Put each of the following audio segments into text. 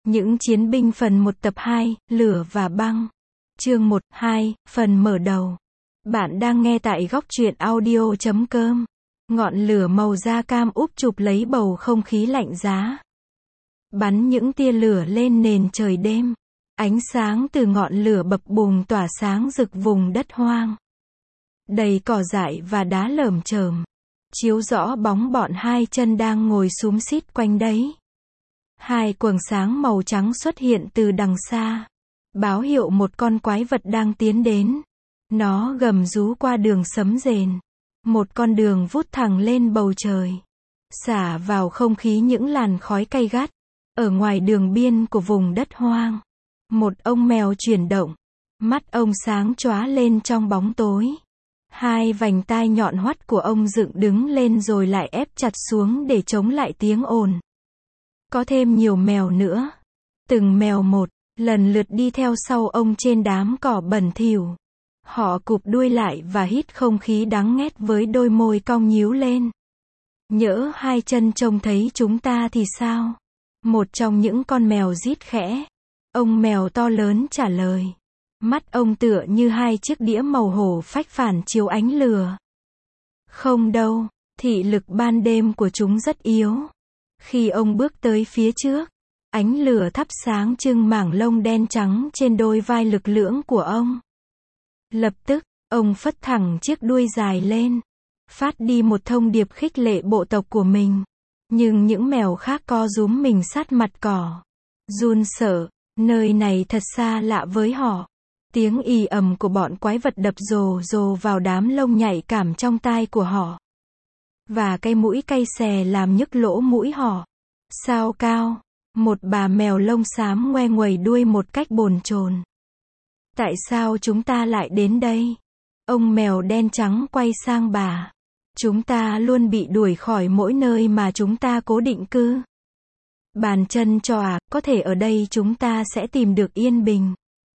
Những chiến binh phần 1 tập 2, Lửa và Băng. Chương 1, 2, phần mở đầu. Bạn đang nghe tại góc truyện audio.com. Ngọn lửa màu da cam úp chụp lấy bầu không khí lạnh giá. Bắn những tia lửa lên nền trời đêm. Ánh sáng từ ngọn lửa bập bùng tỏa sáng rực vùng đất hoang. Đầy cỏ dại và đá lởm chởm. Chiếu rõ bóng bọn hai chân đang ngồi xúm xít quanh đấy. Hai quầng sáng màu trắng xuất hiện từ đằng xa. Báo hiệu một con quái vật đang tiến đến. Nó gầm rú qua đường sấm rền. Một con đường vút thẳng lên bầu trời. Xả vào không khí những làn khói cay gắt. Ở ngoài đường biên của vùng đất hoang. Một ông mèo chuyển động. Mắt ông sáng chóa lên trong bóng tối. Hai vành tai nhọn hoắt của ông dựng đứng lên rồi lại ép chặt xuống để chống lại tiếng ồn. Có thêm nhiều mèo nữa. Từng mèo một, lần lượt đi theo sau ông trên đám cỏ bẩn thỉu. Họ cụp đuôi lại và hít không khí đắng nghét với đôi môi cong nhíu lên. Nhỡ hai chân trông thấy chúng ta thì sao? Một trong những con mèo rít khẽ. Ông mèo to lớn trả lời. Mắt ông tựa như hai chiếc đĩa màu hổ phách phản chiếu ánh lửa. Không đâu, thị lực ban đêm của chúng rất yếu. Khi ông bước tới phía trước, ánh lửa thắp sáng trưng mảng lông đen trắng trên đôi vai lực lưỡng của ông. Lập tức, ông phất thẳng chiếc đuôi dài lên, phát đi một thông điệp khích lệ bộ tộc của mình. Nhưng những mèo khác co rúm mình sát mặt cỏ. Run sợ, nơi này thật xa lạ với họ. Tiếng ì ầm của bọn quái vật đập rồ rồ vào đám lông nhạy cảm trong tai của họ. Và cái mũi cay xè làm nhức lỗ mũi họ. Sao Cao, một bà mèo lông xám ngoe nguẩy đuôi một cách bồn chồn. Tại sao chúng ta lại đến đây? Ông mèo đen trắng quay sang bà. Chúng ta luôn bị đuổi khỏi mỗi nơi mà chúng ta cố định cư. Bàn chân cho có thể ở đây chúng ta sẽ tìm được yên bình.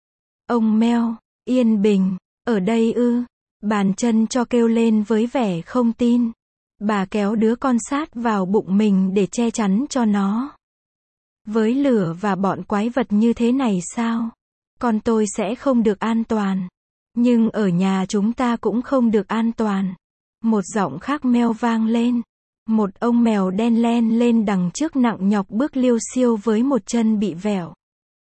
Ông mèo, yên bình, ở đây ư? Bàn chân cho kêu lên với vẻ không tin. Bà kéo đứa con sát vào bụng mình để che chắn cho nó. Với lửa và bọn quái vật như thế này sao? Con tôi sẽ không được an toàn. Nhưng ở nhà chúng ta cũng không được an toàn. Một giọng khác meo vang lên. Một ông mèo đen len lên đằng trước nặng nhọc bước liêu xiêu với một chân bị vẹo.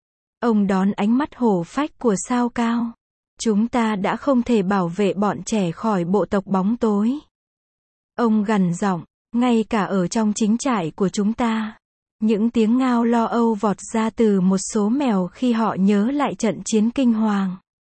Ông đón ánh mắt hổ phách của Sao Cao. Chúng ta đã không thể bảo vệ bọn trẻ khỏi bộ tộc bóng tối. Ông gằn giọng, ngay cả ở trong chính trại của chúng ta. Những tiếng ngao lo âu vọt ra từ một số mèo khi họ nhớ lại trận chiến kinh hoàng.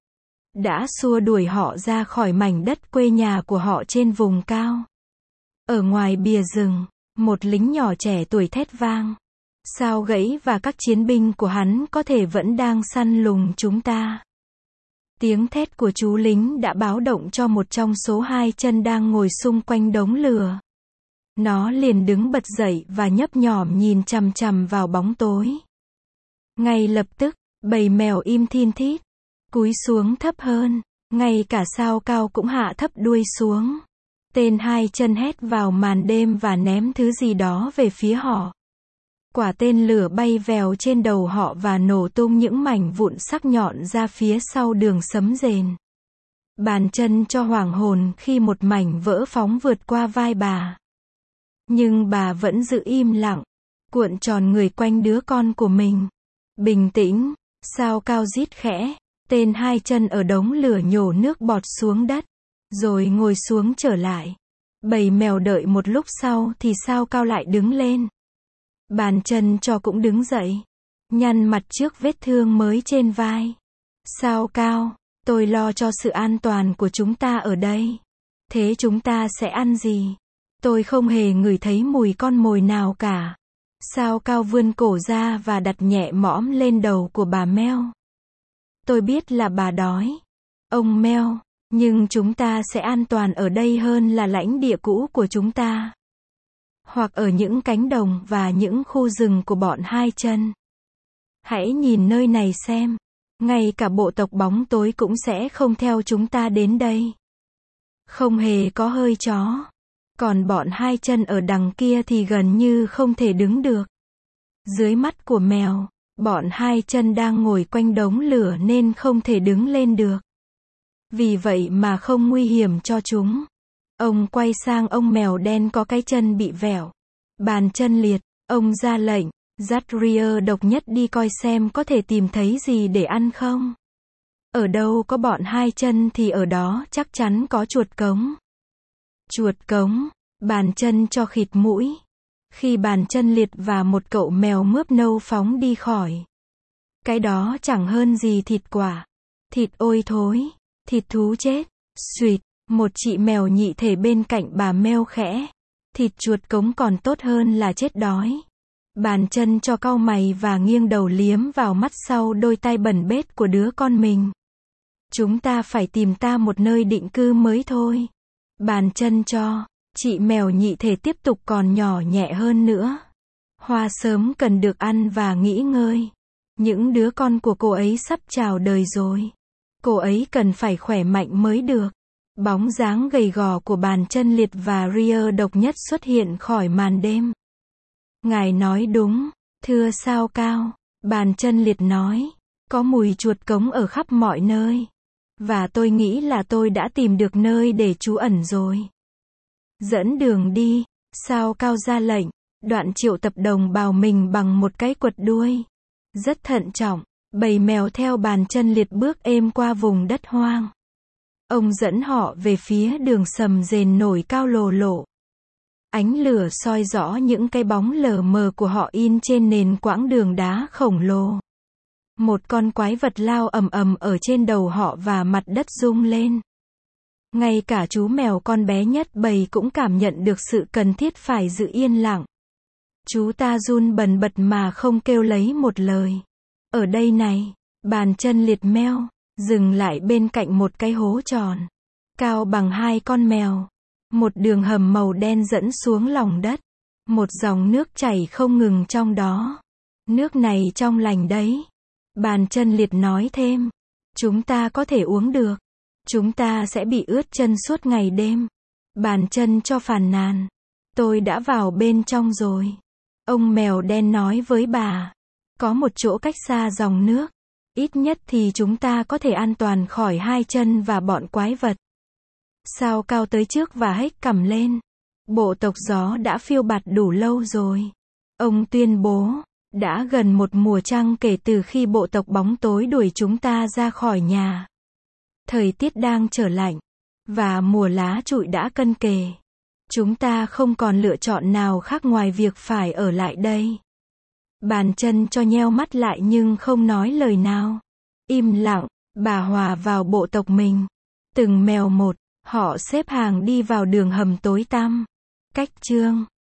Đã xua đuổi họ ra khỏi mảnh đất quê nhà của họ trên vùng cao. Ở ngoài bìa rừng, một lính nhỏ trẻ tuổi thét vang. Sao Gãy và các chiến binh của hắn có thể vẫn đang săn lùng chúng ta. Tiếng thét của chú lính đã báo động cho một trong số hai chân đang ngồi xung quanh đống lửa. Nó liền đứng bật dậy và nhấp nhổm nhìn chằm chằm vào bóng tối. Ngay lập tức, bầy mèo im thin thít, cúi xuống thấp hơn, ngay cả Sao Cao cũng hạ thấp đuôi xuống. Tên hai chân hét vào màn đêm và ném thứ gì đó về phía họ. Quả tên lửa bay vèo trên đầu họ và nổ tung những mảnh vụn sắc nhọn ra phía sau đường sấm rền. Bàn chân cho hoảng hồn khi một mảnh vỡ phóng vượt qua vai bà. Nhưng bà vẫn giữ im lặng, cuộn tròn người quanh đứa con của mình. Bình tĩnh, Sao Cao rít khẽ, tên hai chân ở đống lửa nhổ nước bọt xuống đất, rồi ngồi xuống trở lại. Bầy mèo đợi một lúc sau thì Sao Cao lại đứng lên. Bàn chân cho cũng đứng dậy, nhăn mặt trước vết thương mới trên vai. Sao Cao, tôi lo cho sự an toàn của chúng ta ở đây. Thế chúng ta sẽ ăn gì? Tôi không hề ngửi thấy mùi con mồi nào cả. Sao Cao vươn cổ ra và đặt nhẹ mõm lên đầu của bà mèo. Tôi biết là bà đói. Ông mèo, nhưng chúng ta sẽ an toàn ở đây hơn là lãnh địa cũ của chúng ta. Hoặc ở những cánh đồng và những khu rừng của bọn hai chân. Hãy nhìn nơi này xem. Ngay cả bộ tộc bóng tối cũng sẽ không theo chúng ta đến đây. Không hề có hơi chó. Còn bọn hai chân ở đằng kia thì gần như không thể đứng được. Dưới mắt của mèo, Bọn hai chân đang ngồi quanh đống lửa nên không thể đứng lên được. Vì vậy mà không nguy hiểm cho chúng. Ông quay sang ông mèo đen có cái chân bị vẹo. Bàn chân liệt, ông ra lệnh, dắt Ria độc nhất đi coi xem có thể tìm thấy gì để ăn không. Ở đâu có bọn hai chân thì ở đó chắc chắn có chuột cống. Chuột cống, bàn chân cho khịt mũi. Khi bàn chân liệt và một cậu mèo mướp nâu phóng đi khỏi. Cái đó chẳng hơn gì thịt quả. Thịt ôi thối, thịt thú chết. Xuỵt, một chị mèo nhị thể bên cạnh bà meo khẽ. Thịt chuột cống còn tốt hơn là chết đói. Bàn chân cho cau mày và nghiêng đầu liếm vào mắt sau đôi tai bẩn bết của đứa con mình. Chúng ta phải tìm ta một nơi định cư mới thôi. Bàn chân cho, chị mèo nhị thể tiếp tục còn nhỏ nhẹ hơn nữa. Hoa sớm cần được ăn và nghỉ ngơi. Những đứa con của cô ấy sắp chào đời rồi. Cô ấy cần phải khỏe mạnh mới được. Bóng dáng gầy gò của bàn chân liệt và Ria độc nhất xuất hiện khỏi màn đêm. Ngài nói đúng, thưa sao cao, bàn chân liệt nói. Có mùi chuột cống ở khắp mọi nơi. Và tôi nghĩ là tôi đã tìm được nơi để trú ẩn rồi. Dẫn đường đi, sao cao ra lệnh. Đoạn triệu tập đồng bào mình bằng một cái quật đuôi. Rất thận trọng, bầy mèo theo bàn chân liệt bước êm qua vùng đất hoang. Ông dẫn họ về phía đường sầm rền nổi cao lồ lộ. Ánh lửa soi rõ những cái bóng lờ mờ của họ in trên nền quãng đường đá khổng lồ. Một con quái vật lao ầm ầm ở trên đầu họ và mặt đất rung lên. Ngay cả chú mèo con bé nhất bầy cũng cảm nhận được sự cần thiết phải giữ yên lặng. Chú ta run bần bật mà không kêu lấy một lời. Ở đây này, bàn chân liệt meo, dừng lại bên cạnh một cái hố tròn. Cao bằng hai con mèo. Một đường hầm màu đen dẫn xuống lòng đất. Một dòng nước chảy không ngừng trong đó. Nước này trong lành đấy. Bàn chân liệt nói thêm. Chúng ta có thể uống được. Chúng ta sẽ bị ướt chân suốt ngày đêm. Bàn chân cho phàn nàn. Tôi đã vào bên trong rồi. Ông mèo đen nói với bà. Có một chỗ cách xa dòng nước. Ít nhất thì chúng ta có thể an toàn khỏi hai chân và bọn quái vật. Sao cao tới trước và hếch cằm lên. Bộ tộc gió đã phiêu bạt đủ lâu rồi. Ông tuyên bố. Đã gần một mùa trăng kể từ khi bộ tộc bóng tối đuổi chúng ta ra khỏi nhà. Thời tiết đang trở lạnh. Và mùa lá trụi đã cận kề. Chúng ta không còn lựa chọn nào khác ngoài việc phải ở lại đây. Bàn chân cho nheo mắt lại nhưng không nói lời nào. Im lặng, bà hòa vào bộ tộc mình. Từng mèo một, họ xếp hàng đi vào đường hầm tối tăm. Cách chương